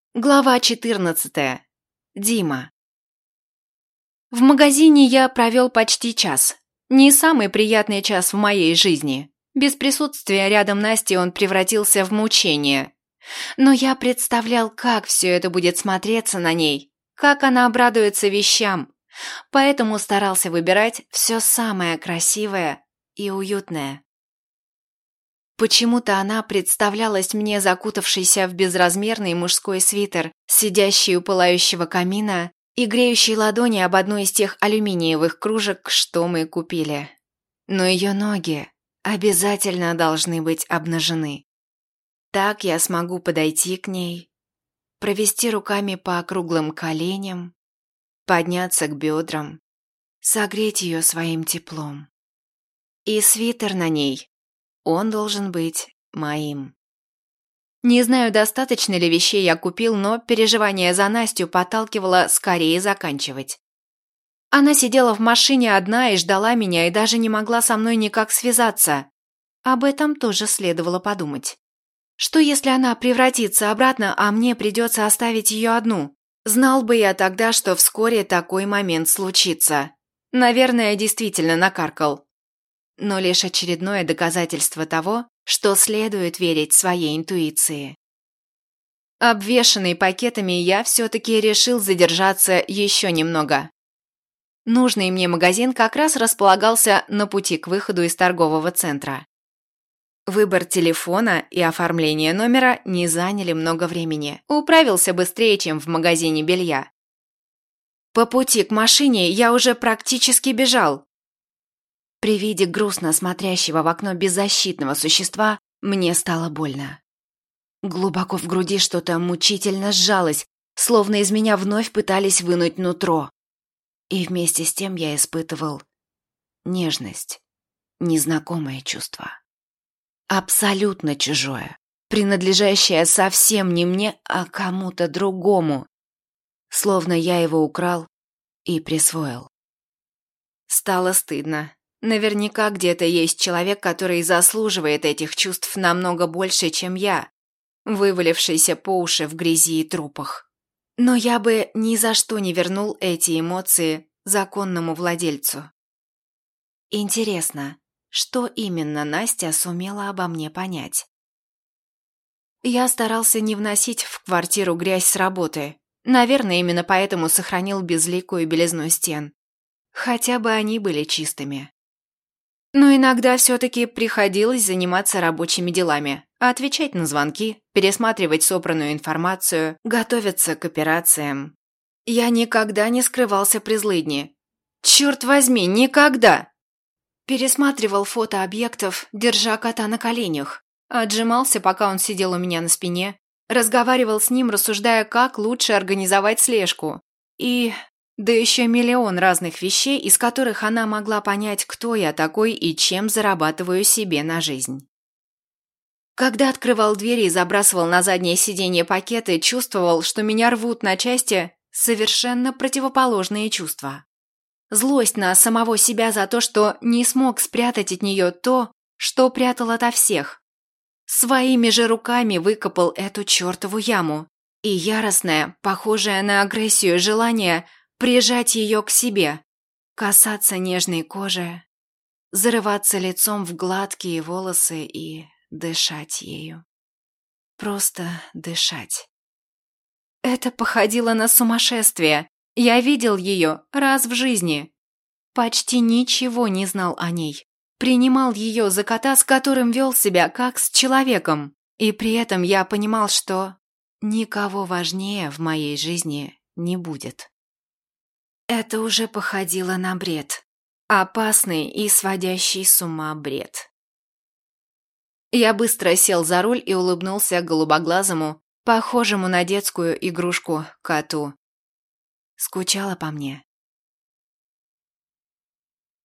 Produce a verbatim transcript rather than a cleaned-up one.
Глава четырнадцатая. Дима. В магазине я провел почти час. Не самый приятный час в моей жизни. Без присутствия рядом Насти он превратился в мучение. Но я представлял, как все это будет смотреться на ней, как она обрадуется вещам. Поэтому старался выбирать все самое красивое и уютное. Почему-то она представлялась мне закутавшейся в безразмерный мужской свитер, сидящей у пылающего камина и греющей ладони об одну из тех алюминиевых кружек, что мы купили. Но ее ноги обязательно должны быть обнажены. Так я смогу подойти к ней, провести руками по округлым коленям, подняться к бедрам, согреть ее своим теплом. И свитер на ней. Он должен быть моим. Не знаю, достаточно ли вещей я купил, но переживание за Настю подталкивало скорее заканчивать. Она сидела в машине одна и ждала меня, и даже не могла со мной никак связаться. Об этом тоже следовало подумать. Что если она превратится обратно, а мне придется оставить ее одну? Знал бы я тогда, что вскоре такой момент случится. Наверное, действительно накаркал. Но лишь очередное доказательство того, что следует верить своей интуиции. Обвешанный пакетами, я все-таки решил задержаться еще немного. Нужный мне магазин как раз располагался на пути к выходу из торгового центра. Выбор телефона и оформление номера не заняли много времени. Управился быстрее, чем в магазине белья. По пути к машине я уже практически бежал. При виде грустно смотрящего в окно беззащитного существа мне стало больно. Глубоко в груди что-то мучительно сжалось, словно из меня вновь пытались вынуть нутро. И вместе с тем я испытывал нежность, незнакомое чувство. Абсолютно чужое, принадлежащее совсем не мне, а кому-то другому. Словно я его украл и присвоил. Стало стыдно. Наверняка где-то есть человек, который заслуживает этих чувств намного больше, чем я, вывалившийся по уши в грязи и трупах. Но я бы ни за что не вернул эти эмоции законному владельцу. Интересно, что именно Настя сумела обо мне понять? Я старался не вносить в квартиру грязь с работы. Наверное, именно поэтому сохранил безликую белизну стен. Хотя бы они были чистыми. Но иногда все-таки приходилось заниматься рабочими делами, отвечать на звонки, пересматривать собранную информацию, готовиться к операциям. Я никогда не скрывался при злыдне. Черт возьми, никогда! Пересматривал фото объектов, держа кота на коленях, отжимался, пока он сидел у меня на спине, разговаривал с ним, рассуждая, как лучше организовать слежку. И... Да еще миллион разных вещей, из которых она могла понять, кто я такой и чем зарабатываю себе на жизнь. Когда открывал двери и забрасывал на заднее сиденье пакеты, чувствовал, что меня рвут на части совершенно противоположные чувства. Злость на самого себя за то, что не смог спрятать от нее то, что прятал ото всех. Своими же руками выкопал эту чертову яму. И яростное, похожее на агрессию желание – прижать ее к себе, касаться нежной кожи, зарываться лицом в гладкие волосы и дышать ею. Просто дышать. Это походило на сумасшествие. Я видел ее раз в жизни. Почти ничего не знал о ней. Принимал ее за кота, с которым вел себя как с человеком. И при этом я понимал, что никого важнее в моей жизни не будет. Это уже походило на бред. Опасный и сводящий с ума бред. Я быстро сел за руль и улыбнулся голубоглазому, похожему на детскую игрушку, коту. Скучала по мне.